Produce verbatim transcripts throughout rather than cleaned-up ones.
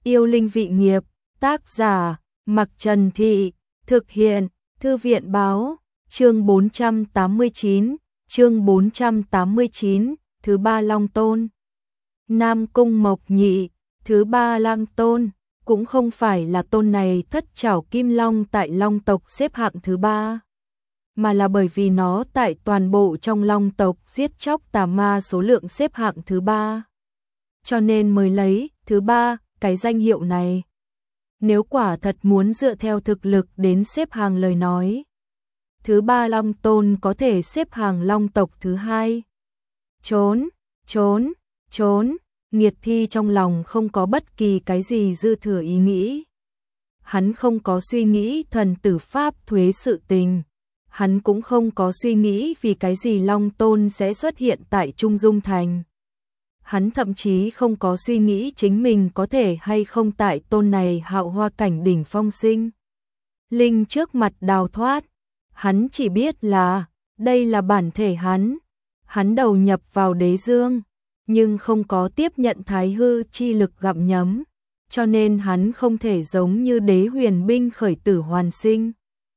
Yêu linh vị nghiệp, tác giả, Mặc Trần Thị, thực hiện, Thư viện báo, chương bốn trăm tám mươi chín, chương bốn trăm tám mươi chín, thứ ba Long Tôn. Nam Cung Mộc Nhị, thứ ba Lang Tôn, cũng không phải là tôn này thất trảo kim long tại long tộc xếp hạng thứ ba, mà là bởi vì nó tại toàn bộ trong long tộc giết chóc tà ma số lượng xếp hạng thứ ba. Cho nên mới lấy thứ ba cái danh hiệu này. Nếu quả thật muốn dựa theo thực lực đến xếp hàng lời nói, thứ ba Long Tôn có thể xếp hàng long tộc thứ hai. Trốn, trốn, trốn, Nghiệt Thi trong lòng không có bất kỳ cái gì dư thừa ý nghĩ. Hắn không có suy nghĩ thần tử pháp thuế sự tình. Hắn cũng không có suy nghĩ vì cái gì Long Tôn sẽ xuất hiện tại Trung Dung Thành. Hắn thậm chí không có suy nghĩ chính mình có thể hay không tại tôn này hạo hoa cảnh đỉnh phong sinh linh trước mặt đào thoát. Hắn chỉ biết là đây là bản thể hắn. Hắn đầu nhập vào đế dương, nhưng không có tiếp nhận thái hư chi lực gặm nhấm, cho nên hắn không thể giống như đế huyền binh khởi tử hoàn sinh.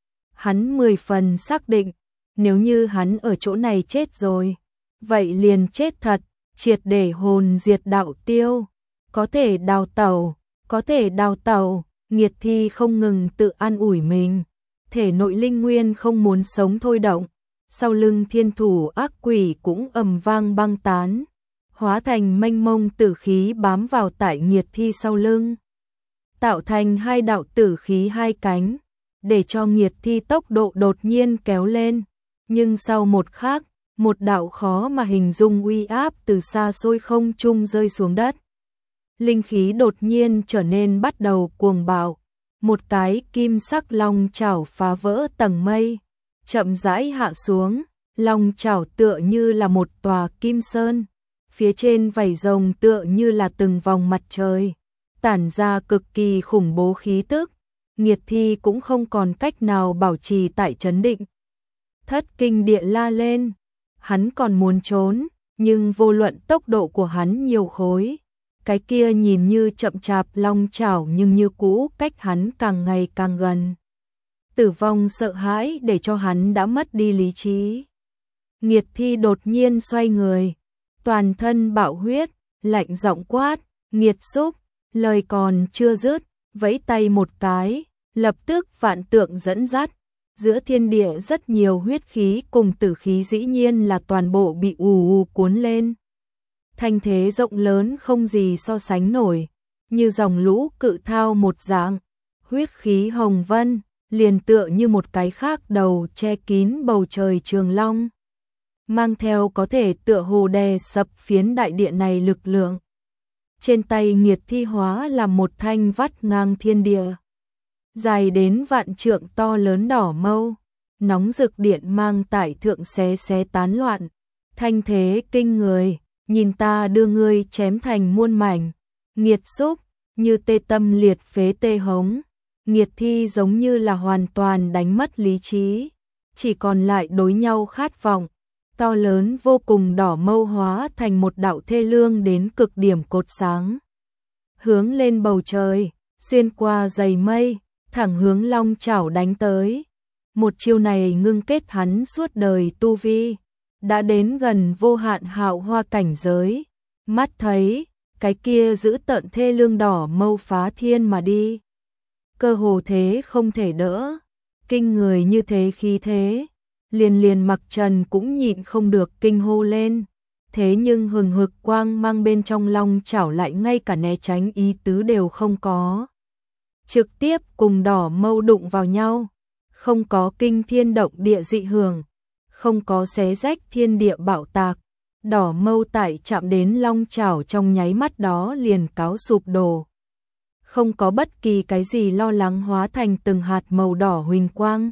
Hắn mười phần xác định, nếu như hắn ở chỗ này chết rồi, vậy liền chết thật, triệt để hồn diệt đạo tiêu. Có thể đào tẩu, có thể đào tẩu, Nghiệt Thi không ngừng tự an ủi mình. Thể nội linh nguyên không muốn sống thôi động, sau lưng thiên thủ ác quỷ cũng ầm vang băng tán, hóa thành mênh mông tử khí bám vào tại Nghiệt Thi sau lưng, tạo thành hai đạo tử khí hai cánh, để cho Nghiệt Thi tốc độ đột nhiên kéo lên. Nhưng sau một khắc, một đạo khó mà hình dung uy áp từ xa xôi không trung rơi xuống đất. Linh khí đột nhiên trở nên bắt đầu cuồng bạo, một cái kim sắc long chảo phá vỡ tầng mây, chậm rãi hạ xuống. Long chảo tựa như là một tòa kim sơn, phía trên vảy rồng tựa như là từng vòng mặt trời, tản ra cực kỳ khủng bố khí tức. Nghiệt Thi cũng không còn cách nào bảo trì tại trấn định, thất kinh địa la lên. Hắn còn muốn trốn, nhưng vô luận tốc độ của hắn nhiều khối, cái kia nhìn như chậm chạp long chảo nhưng như cũ cách hắn càng ngày càng gần. Tử vong sợ hãi để cho hắn đã mất đi lý trí. Nghiệt Thi đột nhiên xoay người, toàn thân bạo huyết, lạnh giọng quát, nghiệt xúc, lời còn chưa dứt, vẫy tay một cái, lập tức vạn tượng dẫn dắt. Giữa thiên địa rất nhiều huyết khí cùng tử khí dĩ nhiên là toàn bộ bị ù ù cuốn lên. Thanh thế rộng lớn không gì so sánh nổi, như dòng lũ cự thao một dạng. Huyết khí hồng vân, liền tựa như một cái khác đầu che kín bầu trời trường long, mang theo có thể tựa hồ đè sập phiến đại địa này lực lượng. Trên tay Nghiệt Thi hóa là một thanh vắt ngang thiên địa, dài đến vạn trượng to lớn đỏ mâu, nóng rực điện mang tại thượng xé xé tán loạn, thanh thế kinh người, nhìn ta đưa ngươi chém thành muôn mảnh. Nghiệt xúc, như tê tâm liệt phế tê hống. Nghiệt Thi giống như là hoàn toàn đánh mất lý trí, chỉ còn lại đối nhau khát vọng. To lớn vô cùng đỏ mâu hóa thành một đạo thê lương đến cực điểm cột sáng, hướng lên bầu trời, xuyên qua dày mây, thẳng hướng long chảo đánh tới. Một chiêu này ngưng kết hắn suốt đời tu vi, đã đến gần vô hạn hạo hoa cảnh giới. Mắt thấy cái kia giữ tợn thê lương đỏ mâu phá thiên mà đi, cơ hồ thế không thể đỡ. Kinh người như thế khí thế, liền liền Mặc Trần cũng nhịn không được kinh hô lên. Thế nhưng hừng hực quang mang bên trong long chảo lại ngay cả né tránh ý tứ đều không có, trực tiếp cùng đỏ mâu đụng vào nhau, không có kinh thiên động địa dị hưởng, không có xé rách thiên địa bạo tạc. Đỏ mâu tại chạm đến long chảo trong nháy mắt đó liền cáo sụp đổ, không có bất kỳ cái gì lo lắng, hóa thành từng hạt màu đỏ huỳnh quang,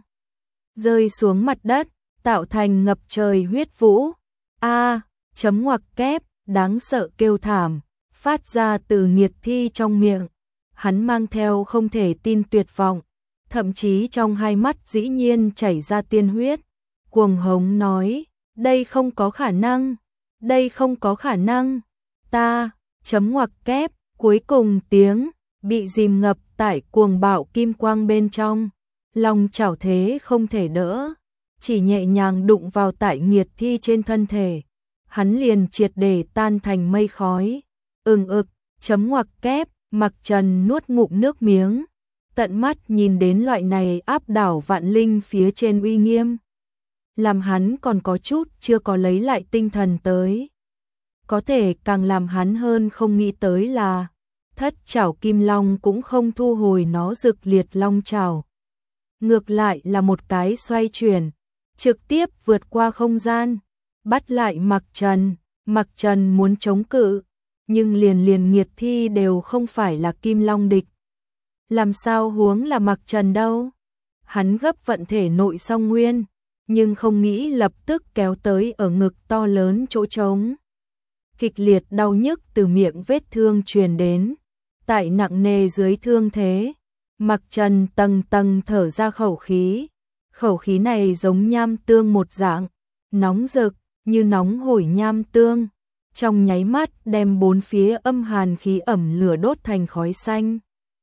rơi xuống mặt đất, tạo thành ngập trời huyết vũ. A, chấm ngoặc kép, đáng sợ kêu thảm, phát ra từ Nghiệt Thi trong miệng. Hắn mang theo không thể tin tuyệt vọng, thậm chí trong hai mắt dĩ nhiên chảy ra tiên huyết, cuồng hống nói, đây không có khả năng, đây không có khả năng, ta, chấm ngoặc kép, cuối cùng tiếng bị dìm ngập tại cuồng bạo kim quang bên trong. Long chảo thế không thể đỡ, chỉ nhẹ nhàng đụng vào tại nghiệt thi trên thân thể. Hắn liền triệt để tan thành mây khói. Ừng ực, chấm ngoặc kép, Mặc Trần nuốt ngụm nước miếng. Tận mắt nhìn đến loại này áp đảo vạn linh phía trên uy nghiêm. Làm hắn còn có chút chưa có lấy lại tinh thần tới. Có thể càng làm hắn hơn không nghĩ tới là thất chảo kim long cũng không thu hồi nó rực liệt long chảo. Ngược lại là một cái xoay chuyển, trực tiếp vượt qua không gian, bắt lại Mặc Trần. Mặc Trần muốn chống cự, nhưng liền liền nghiệt thi đều không phải là kim long địch. Làm sao huống là Mặc Trần đâu? Hắn gấp vận thể nội song nguyên, nhưng không nghĩ lập tức kéo tới ở ngực to lớn chỗ trống. Kịch liệt đau nhức từ miệng vết thương truyền đến, tại nặng nề dưới thương thế. Mặc Trần tầng tầng thở ra khẩu khí, khẩu khí này giống nham tương một dạng, nóng rực như nóng hổi nham tương, trong nháy mắt đem bốn phía âm hàn khí ẩm lửa đốt thành khói xanh.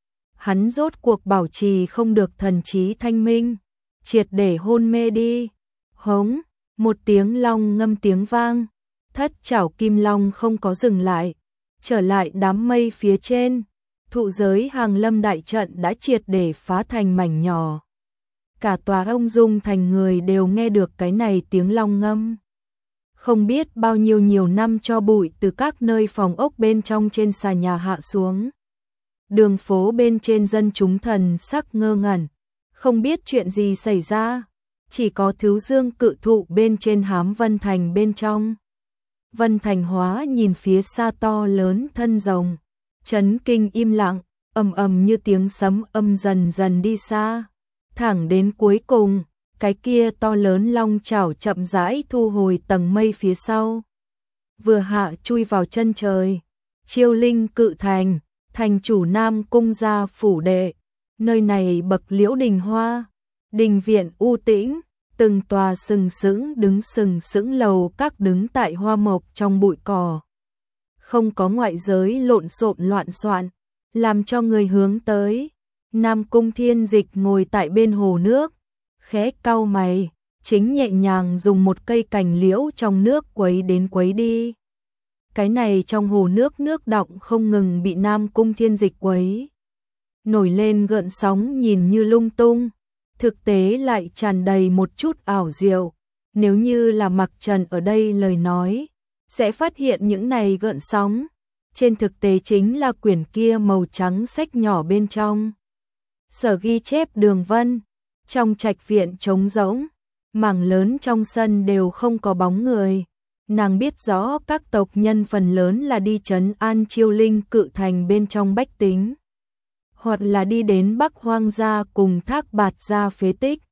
Hắn rốt cuộc bảo trì không được thần trí thanh minh, triệt để hôn mê đi. Hống, một tiếng long ngâm tiếng vang, thất chảo kim long không có dừng lại, trở lại đám mây phía trên. Thụ giới hàng lâm đại trận đã triệt để phá thành mảnh nhỏ. Cả tòa ông Dung thành người đều nghe được cái này tiếng long ngâm. Không biết bao nhiêu nhiều năm cho bụi từ các nơi phòng ốc bên trong trên xà nhà hạ xuống. Đường phố bên trên dân chúng thần sắc ngơ ngẩn, không biết chuyện gì xảy ra, chỉ có Thiếu Dương cự thụ bên trên hám Vân Thành bên trong. Vân Thành Hóa nhìn phía xa to lớn thân rồng, chấn kinh im lặng, ầm ầm như tiếng sấm âm dần dần đi xa, thẳng đến cuối cùng, cái kia to lớn long chảo chậm rãi thu hồi tầng mây phía sau, vừa hạ chui vào chân trời. Chiêu Linh cự thành, thành chủ Nam Cung gia phủ đệ, nơi này bậc liễu đình hoa, đình viện u tĩnh, từng tòa sừng sững đứng sừng sững lầu các đứng tại hoa mộc trong bụi cỏ. Không có ngoại giới lộn xộn loạn soạn, làm cho người hướng tới. Nam Cung Thiên Dịch ngồi tại bên hồ nước, khẽ cau mày, chính nhẹ nhàng dùng một cây cành liễu trong nước quấy đến quấy đi. Cái này trong hồ nước nước đọng không ngừng bị Nam Cung Thiên Dịch quấy nổi lên gợn sóng, nhìn như lung tung, thực tế lại tràn đầy một chút ảo diệu. Nếu như là Mặc Trần ở đây lời nói, sẽ phát hiện những này gợn sóng, trên thực tế chính là quyển kia màu trắng sách nhỏ bên trong. Sở ghi chép đường vân, trong trạch viện trống rỗng, mảng lớn trong sân đều không có bóng người. Nàng biết rõ các tộc nhân phần lớn là đi trấn an Chiêu Linh cự thành bên trong bách tính, hoặc là đi đến Bắc Hoang gia cùng Thác Bạt gia phế tích,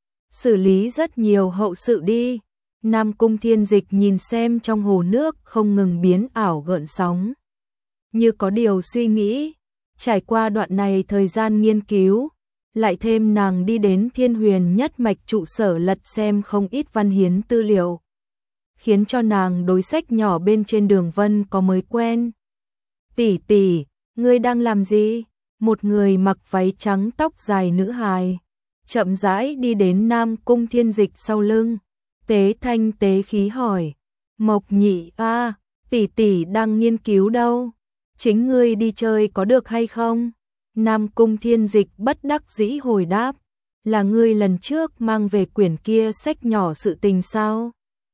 xử lý rất nhiều hậu sự đi. Nam Cung Thiên Dịch nhìn xem trong hồ nước không ngừng biến ảo gợn sóng, như có điều suy nghĩ. Trải qua đoạn này thời gian nghiên cứu, lại thêm nàng đi đến Thiên Huyền nhất mạch trụ sở lật xem không ít văn hiến tư liệu, khiến cho nàng đối sách nhỏ bên trên đường vân có mới quen. Tỷ tỷ, ngươi đang làm gì? Một người mặc váy trắng tóc dài nữ hài chậm rãi đi đến Nam Cung Thiên Dịch sau lưng, tế thanh tế khí hỏi. Mộc nhị a, tỷ tỷ đang nghiên cứu đâu? Chính ngươi đi chơi có được hay không? Nam Cung Thiên Dịch bất đắc dĩ hồi đáp. Là ngươi lần trước mang về quyển kia sách nhỏ sự tình sao?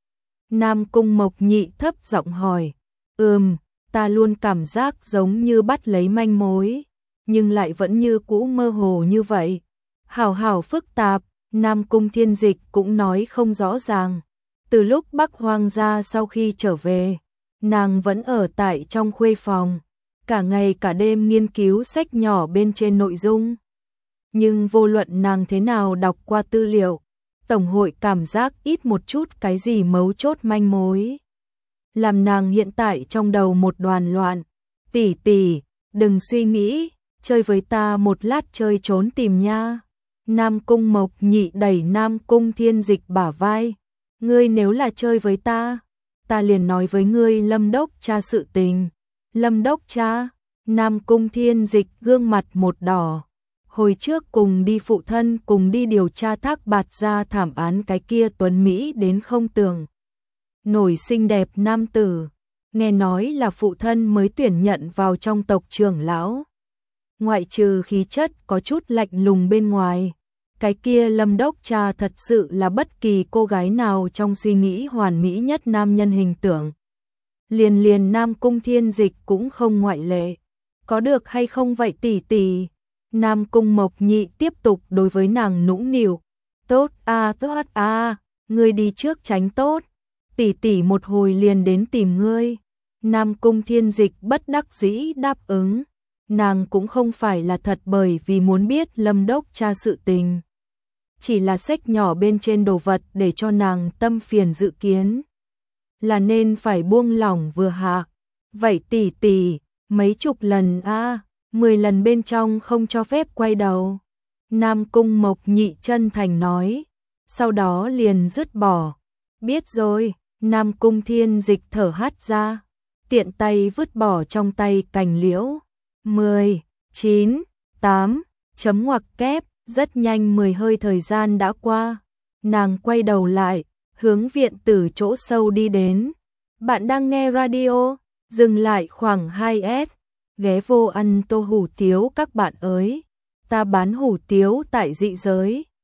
Nam Cung Mộc nhị thấp giọng hỏi. Ừm, ta luôn cảm giác giống như bắt lấy manh mối, nhưng lại vẫn như cũ mơ hồ như vậy. Hảo hảo phức tạp, Nam Cung Thiên Dịch cũng nói không rõ ràng. Từ lúc Bắc Hoang gia sau khi trở về, nàng vẫn ở tại trong khuê phòng, cả ngày cả đêm nghiên cứu sách nhỏ bên trên nội dung. Nhưng vô luận nàng thế nào đọc qua tư liệu, tổng hội cảm giác ít một chút cái gì mấu chốt manh mối, làm nàng hiện tại trong đầu một đoàn loạn. Tỷ tỷ, đừng suy nghĩ, chơi với ta một lát chơi trốn tìm nha. Nam Cung Mộc nhị đẩy Nam Cung Thiên Dịch bả vai. Ngươi nếu là chơi với ta, ta liền nói với ngươi Lâm Đốc cha sự tình. Lâm Đốc cha, Nam Cung Thiên Dịch gương mặt một đỏ. Hồi trước cùng đi phụ thân cùng đi điều tra Thác Bạt Gia thảm án cái kia tuấn Mỹ đến không tưởng nổi xinh đẹp nam tử. Nghe nói là phụ thân mới tuyển nhận vào trong tộc trưởng lão. Ngoại trừ khí chất có chút lạnh lùng bên ngoài. Cái kia Lâm Đốc Cha thật sự là bất kỳ cô gái nào trong suy nghĩ hoàn mỹ nhất nam nhân hình tượng. Liền liền Nam Cung Thiên Dịch cũng không ngoại lệ. Có được hay không vậy tỷ tỷ? Nam Cung Mộc Nhị tiếp tục đối với nàng nũng nịu. Tốt a tốt a, ngươi đi trước tránh tốt. Tỷ tỷ một hồi liền đến tìm ngươi. Nam Cung Thiên Dịch bất đắc dĩ đáp ứng. Nàng cũng không phải là thật bởi vì muốn biết Lâm Đốc Cha sự tình. Chỉ là sách nhỏ bên trên đồ vật để cho nàng tâm phiền dự kiến. Là nên phải buông lỏng vừa hạ. Vậy tỷ tỷ, mấy chục lần a, mười lần bên trong không cho phép quay đầu. Nam Cung Mộc Nhị chân thành nói. Sau đó liền dứt bỏ. Biết rồi, Nam Cung Thiên Dịch thở hắt ra. Tiện tay vứt bỏ trong tay cành liễu. mười, chín, tám, chấm ngoặc kép. Rất nhanh mười hơi thời gian đã qua. Nàng quay đầu lại, hướng viện tử chỗ sâu đi đến. Bạn đang nghe radio, dừng lại khoảng hai S. Ghé vô ăn tô hủ tiếu các bạn ơi. Ta bán hủ tiếu tại dị giới.